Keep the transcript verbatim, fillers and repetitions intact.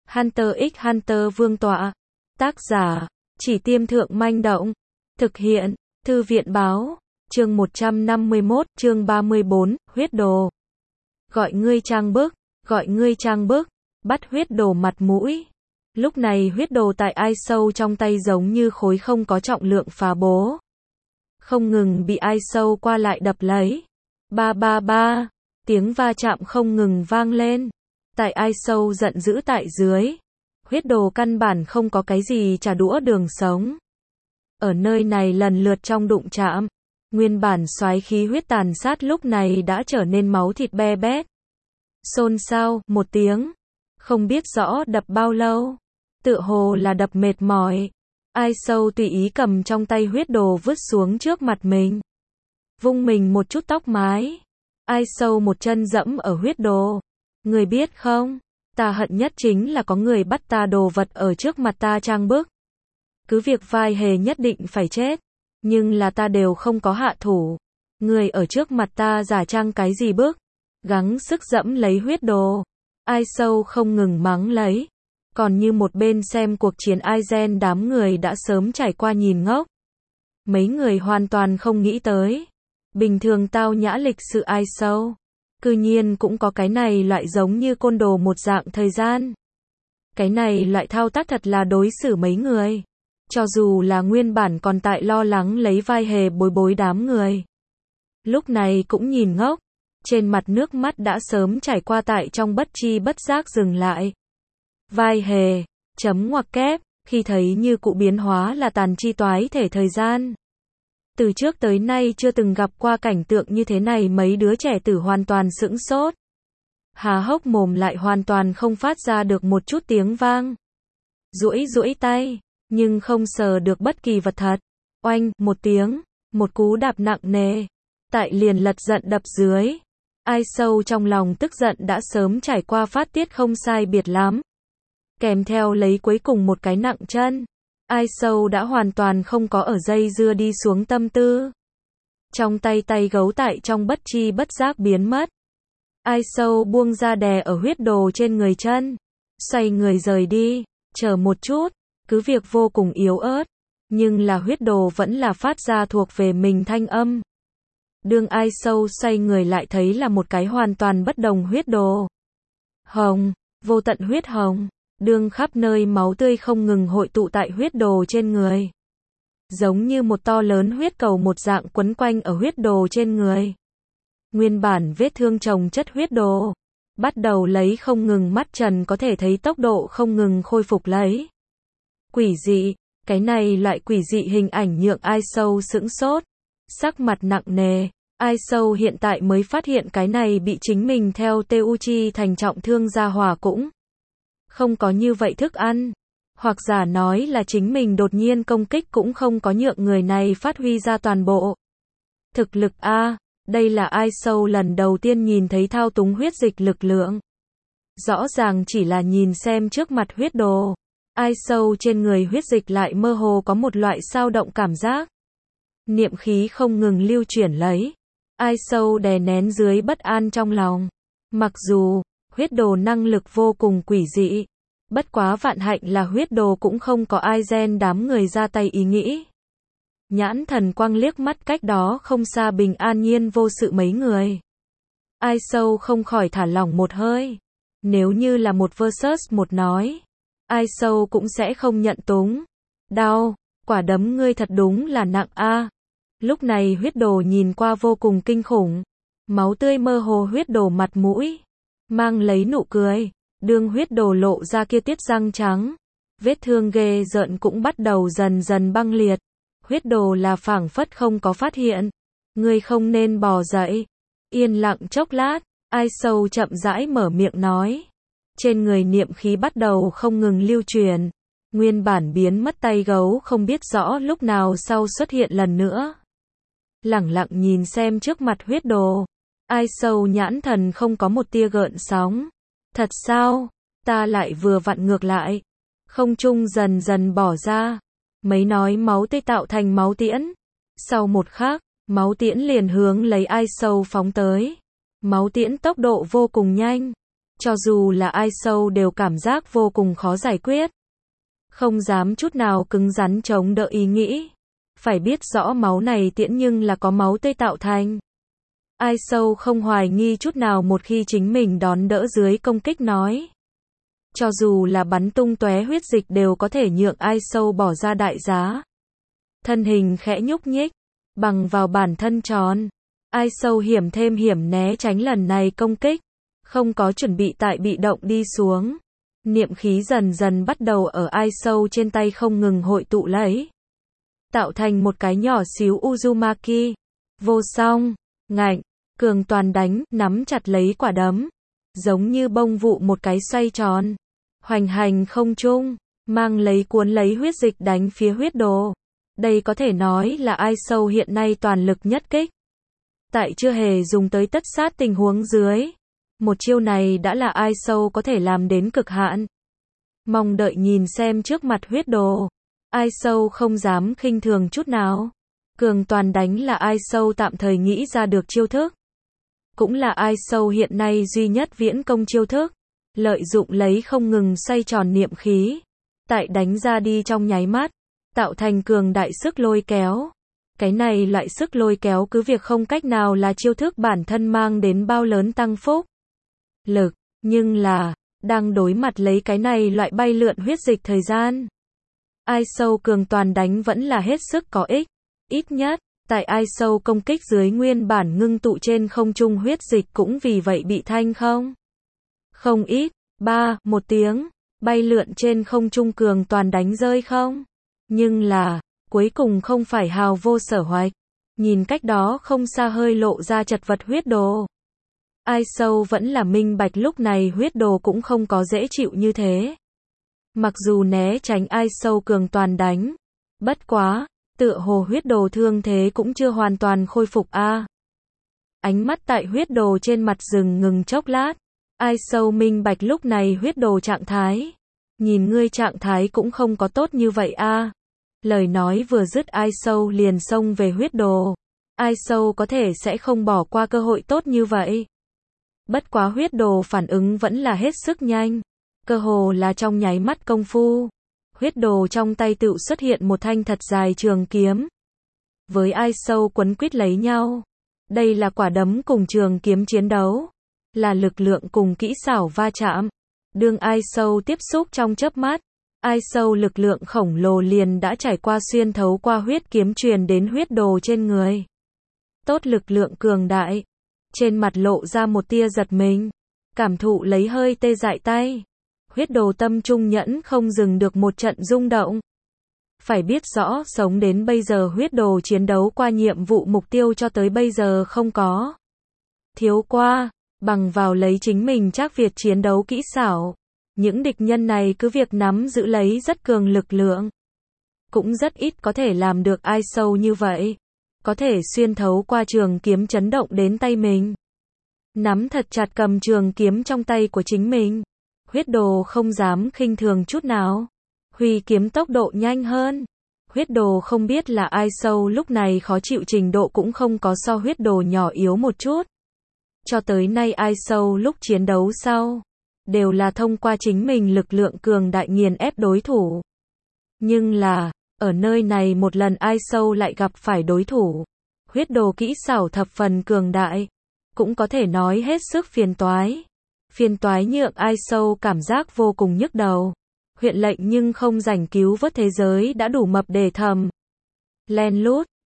Hunter x Hunter Vương tọa. Tác giả, Chỉ Tiêm Thượng Manh Động. Thực hiện, Thư viện Báo. Chương một trăm năm mươi mốt, chương ba mươi bốn, huyết đồ. Gọi ngươi trang bức, gọi ngươi trang bức, bắt huyết đồ mặt mũi. Lúc này huyết đồ tại ai sâu trong tay giống như khối không có trọng lượng phá bố. Không ngừng bị ai sâu qua lại đập lấy. Ba ba ba, tiếng va chạm không ngừng vang lên. Tại ai sâu giận dữ tại dưới. Huyết đồ căn bản không có cái gì trả đũa đường sống. Ở nơi này lần lượt trong đụng chạm. Nguyên bản xoáy khí huyết tàn sát lúc này đã trở nên máu thịt be bét. Xôn xao, một tiếng. Không biết rõ đập bao lâu. Tựa hồ là đập mệt mỏi. Ai sâu tùy ý cầm trong tay huyết đồ vứt xuống trước mặt mình. Vung mình một chút tóc mái. Ai sâu một chân dẫm ở huyết đồ. Người biết không, ta hận nhất chính là có người bắt ta đồ vật ở trước mặt ta trang bức. Cứ việc vai hề nhất định phải chết. Nhưng là ta đều không có hạ thủ. Người ở trước mặt ta giả trang cái gì bức. Gắng sức dẫm lấy huyết đồ. Ai sâu không ngừng mắng lấy. Còn như một bên xem cuộc chiến Aizen đám người đã sớm trải qua nhìn ngốc. Mấy người hoàn toàn không nghĩ tới. Bình thường tao nhã lịch sự ai sâu. Cư nhiên cũng có cái này loại giống như côn đồ một dạng thời gian. Cái này loại thao tác thật là đối xử mấy người. Cho dù là nguyên bản còn tại lo lắng lấy vai hề bối bối đám người. Lúc này cũng nhìn ngốc. Trên mặt nước mắt đã sớm trải qua tại trong bất chi bất giác dừng lại. Vai hề, chấm ngoặc kép, khi thấy như cụ biến hóa là tàn chi toái thể thời gian. Từ trước tới nay chưa từng gặp qua cảnh tượng như thế này, mấy đứa trẻ tử hoàn toàn sững sốt. Há hốc mồm lại hoàn toàn không phát ra được một chút tiếng vang. Duỗi duỗi tay, nhưng không sờ được bất kỳ vật thật. Oanh, một tiếng, một cú đạp nặng nề. Tại liền lật giận đập dưới. Ai sâu trong lòng tức giận đã sớm trải qua phát tiết không sai biệt lắm. Kèm theo lấy cuối cùng một cái nặng chân. Ai sâu đã hoàn toàn không có ở dây dưa đi xuống tâm tư. Trong tay tay gấu tại trong bất chi bất giác biến mất. Ai sâu buông ra đè ở huyết đồ trên người chân. Xoay người rời đi. Chờ một chút. Cứ việc vô cùng yếu ớt. Nhưng là huyết đồ vẫn là phát ra thuộc về mình thanh âm. Đương ai sâu xoay người lại thấy là một cái hoàn toàn bất đồng huyết đồ. Hồng. Vô tận huyết hồng. Đương khắp nơi máu tươi không ngừng hội tụ tại huyết đồ trên người. Giống như một to lớn huyết cầu một dạng quấn quanh ở huyết đồ trên người. Nguyên bản vết thương chồng chất huyết đồ. Bắt đầu lấy không ngừng mắt trần có thể thấy tốc độ không ngừng khôi phục lấy. Quỷ dị, cái này loại quỷ dị hình ảnh nhượng ai sâu sững sốt. Sắc mặt nặng nề, ai sâu hiện tại mới phát hiện cái này bị chính mình theo Teuchi thành trọng thương gia hỏa cũng không có như vậy thức ăn. Hoặc giả nói là chính mình đột nhiên công kích cũng không có nhượng người này phát huy ra toàn bộ thực lực a. Đây là ai sâu lần đầu tiên nhìn thấy thao túng huyết dịch lực lượng. Rõ ràng chỉ là nhìn xem trước mặt huyết đồ. Ai sâu trên người huyết dịch lại mơ hồ có một loại sao động cảm giác. Niệm khí không ngừng lưu chuyển lấy. Ai sâu đè nén dưới bất an trong lòng. Mặc dù huyết đồ năng lực vô cùng quỷ dị. Bất quá vạn hạnh là huyết đồ cũng không có ai gen đám người ra tay ý nghĩ. Nhãn thần quang liếc mắt cách đó không xa bình an nhiên vô sự mấy người. Ai sâu không khỏi thả lỏng một hơi. Nếu như là một versus một nói. Ai sâu cũng sẽ không nhận túng. Đau, quả đấm ngươi thật đúng là nặng a. Lúc này huyết đồ nhìn qua vô cùng kinh khủng. Máu tươi mơ hồ huyết đồ mặt mũi. Mang lấy nụ cười. Đương huyết đồ lộ ra kia tiết răng trắng. Vết thương ghê rợn cũng bắt đầu dần dần băng liệt. Huyết đồ là phảng phất không có phát hiện. Ngươi không nên bò dậy. Yên lặng chốc lát. Ai sâu chậm rãi mở miệng nói. Trên người niệm khí bắt đầu không ngừng lưu truyền. Nguyên bản biến mất tay gấu không biết rõ lúc nào sau xuất hiện lần nữa. Lẳng lặng nhìn xem trước mặt huyết đồ. Ai sâu nhãn thần không có một tia gợn sóng. Thật sao? Ta lại vừa vặn ngược lại. Không trung dần dần bỏ ra. Mấy nói máu tươi tạo thành máu tiễn. Sau một khắc, máu tiễn liền hướng lấy ai sâu phóng tới. Máu tiễn tốc độ vô cùng nhanh. Cho dù là ai sâu đều cảm giác vô cùng khó giải quyết. Không dám chút nào cứng rắn chống đỡ ý nghĩ. Phải biết rõ máu này tiễn nhưng là có máu tươi tạo thành. Ai sâu không hoài nghi chút nào một khi chính mình đón đỡ dưới công kích nói. Cho dù là bắn tung tóe huyết dịch đều có thể nhượng ai sâu bỏ ra đại giá. Thân hình khẽ nhúc nhích, bằng vào bản thân tròn. Ai sâu hiểm thêm hiểm né tránh lần này công kích. Không có chuẩn bị tại bị động đi xuống. Niệm khí dần dần bắt đầu ở ai sâu trên tay không ngừng hội tụ lấy. Tạo thành một cái nhỏ xíu Uzumaki. Vô song, ngạnh, cường toàn đánh, nắm chặt lấy quả đấm. Giống như bông vụ một cái xoay tròn. Hoành hành không trung, mang lấy cuốn lấy huyết dịch đánh phía huyết đồ. Đây có thể nói là ai sâu hiện nay toàn lực nhất kích. Tại chưa hề dùng tới tất sát tình huống dưới. Một chiêu này đã là ai sâu có thể làm đến cực hạn. Mong đợi nhìn xem trước mặt huyết đồ. Ai sâu không dám khinh thường chút nào. Cường toàn đánh là ai sâu tạm thời nghĩ ra được chiêu thức. Cũng là ai sâu hiện nay duy nhất viễn công chiêu thức. Lợi dụng lấy không ngừng xoay tròn niệm khí. Tại đánh ra đi trong nháy mắt. Tạo thành cường đại sức lôi kéo. Cái này loại sức lôi kéo cứ việc không cách nào là chiêu thức bản thân mang đến bao lớn tăng phúc. Lực, nhưng là, đang đối mặt lấy cái này loại bay lượn huyết dịch thời gian. Ai sâu cường toàn đánh vẫn là hết sức có ích. Ít nhất, tại ai sâu công kích dưới nguyên bản ngưng tụ trên không trung huyết dịch cũng vì vậy bị thanh không. Không ít, ba, một tiếng, bay lượn trên không trung cường toàn đánh rơi không. Nhưng là, cuối cùng không phải hào vô sở hoạch. Nhìn cách đó không xa hơi lộ ra chật vật huyết đồ. Ai sâu vẫn là minh bạch lúc này huyết đồ cũng không có dễ chịu như thế. Mặc dù né tránh ai sâu cường toàn đánh. Bất quá, tựa hồ huyết đồ thương thế cũng chưa hoàn toàn khôi phục a. À. Ánh mắt tại huyết đồ trên mặt rừng ngừng chốc lát. Ai sâu minh bạch lúc này huyết đồ trạng thái. Nhìn ngươi trạng thái cũng không có tốt như vậy a. À. Lời nói vừa dứt ai sâu liền xông về huyết đồ. Ai sâu có thể sẽ không bỏ qua cơ hội tốt như vậy. Bất quá huyết đồ phản ứng vẫn là hết sức nhanh. Cơ hồ là trong nháy mắt công phu. Huyết đồ trong tay tựu xuất hiện một thanh thật dài trường kiếm. Với ai sâu quấn quýt lấy nhau. Đây là quả đấm cùng trường kiếm chiến đấu. Là lực lượng cùng kỹ xảo va chạm. Đương ai sâu tiếp xúc trong chớp mắt. Ai sâu lực lượng khổng lồ liền đã trải qua xuyên thấu qua huyết kiếm truyền đến huyết đồ trên người. Tốt lực lượng cường đại. Trên mặt lộ ra một tia giật mình. Cảm thụ lấy hơi tê dại tay. Huyết đồ tâm trung nhẫn không dừng được một trận rung động. Phải biết rõ sống đến bây giờ huyết đồ chiến đấu qua nhiệm vụ mục tiêu cho tới bây giờ không có. Thiếu qua, bằng vào lấy chính mình chắc Việt chiến đấu kỹ xảo. Những địch nhân này cứ việc nắm giữ lấy rất cường lực lượng. Cũng rất ít có thể làm được ai sâu như vậy. Có thể xuyên thấu qua trường kiếm chấn động đến tay mình. Nắm thật chặt cầm trường kiếm trong tay của chính mình. Huyết đồ không dám khinh thường chút nào. Huy kiếm tốc độ nhanh hơn. Huyết đồ không biết là ai sâu lúc này khó chịu trình độ cũng không có so huyết đồ nhỏ yếu một chút. Cho tới nay ai sâu lúc chiến đấu sau. Đều là thông qua chính mình lực lượng cường đại nghiền ép đối thủ. Nhưng là, ở nơi này một lần ai sâu lại gặp phải đối thủ. Huyết đồ kỹ xảo thập phần cường đại. Cũng có thể nói hết sức phiền toái. Phiền toái nhượng ai sâu cảm giác vô cùng nhức đầu. Huyện lệnh nhưng không rảnh cứu vớt thế giới đã đủ mập để thầm. Len lút,